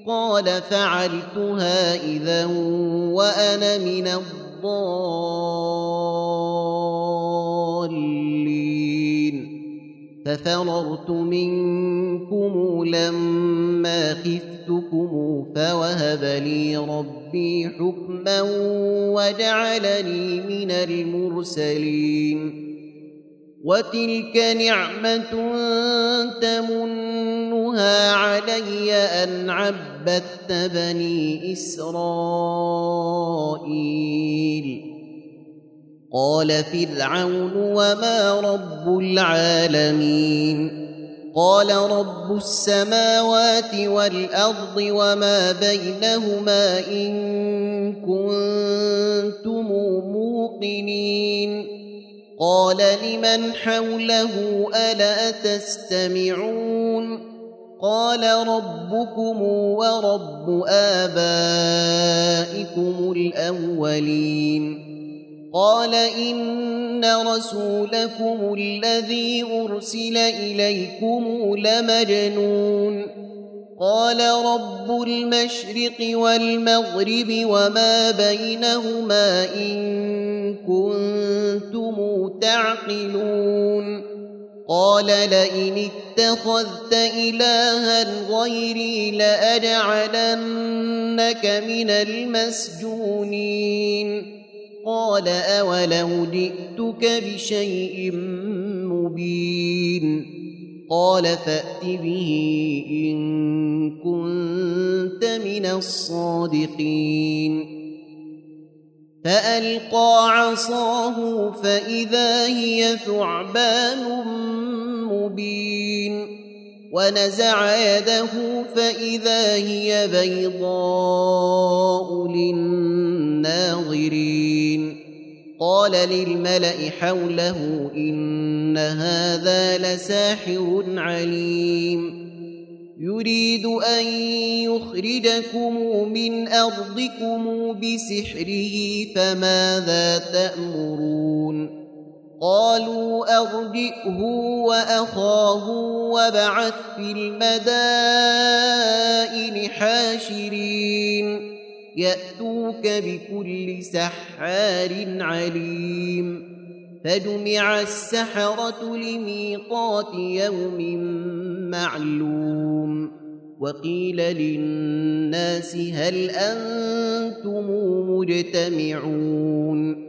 قال فعلتها إذا وأنا من الضالين ففررت منكم لما خفتكم فوهب لي ربي حكما وجعلني من المرسلين وتلك نعمة تمنها علي أن عبدت بني إسرائيل قال فرعون وما رب العالمين قال رب السماوات والأرض وما بينهما إن كنتم موقنين قال لمن حوله ألا تستمعون قال ربكم ورب آبائكم الأولين قال إن رسولكم الذي أرسل إليكم لمجنون قال رب المشرق والمغرب وما بينهما إن كنتم تعقلون قال لئن اتخذت إلها غيري لأجعلنك من المسجونين قال أولو جئتك بشيء مبين قال فأت به إن كنت من الصادقين فألقى عصاه فإذا هي ثعبان مبين ونزع يده فإذا هي بيضاء للناظرين قال للملأ حوله إن هذا لساحر عليم يريد أن يخرجكم من أرضكم بسحره فماذا تأمرون قالوا أرجئه وأخاه وابعث في المدائن حاشرين يأتوك بكل سحار عليم فجمع السحرة لميقات يوم معلوم وقيل للناس هل أنتم مجتمعون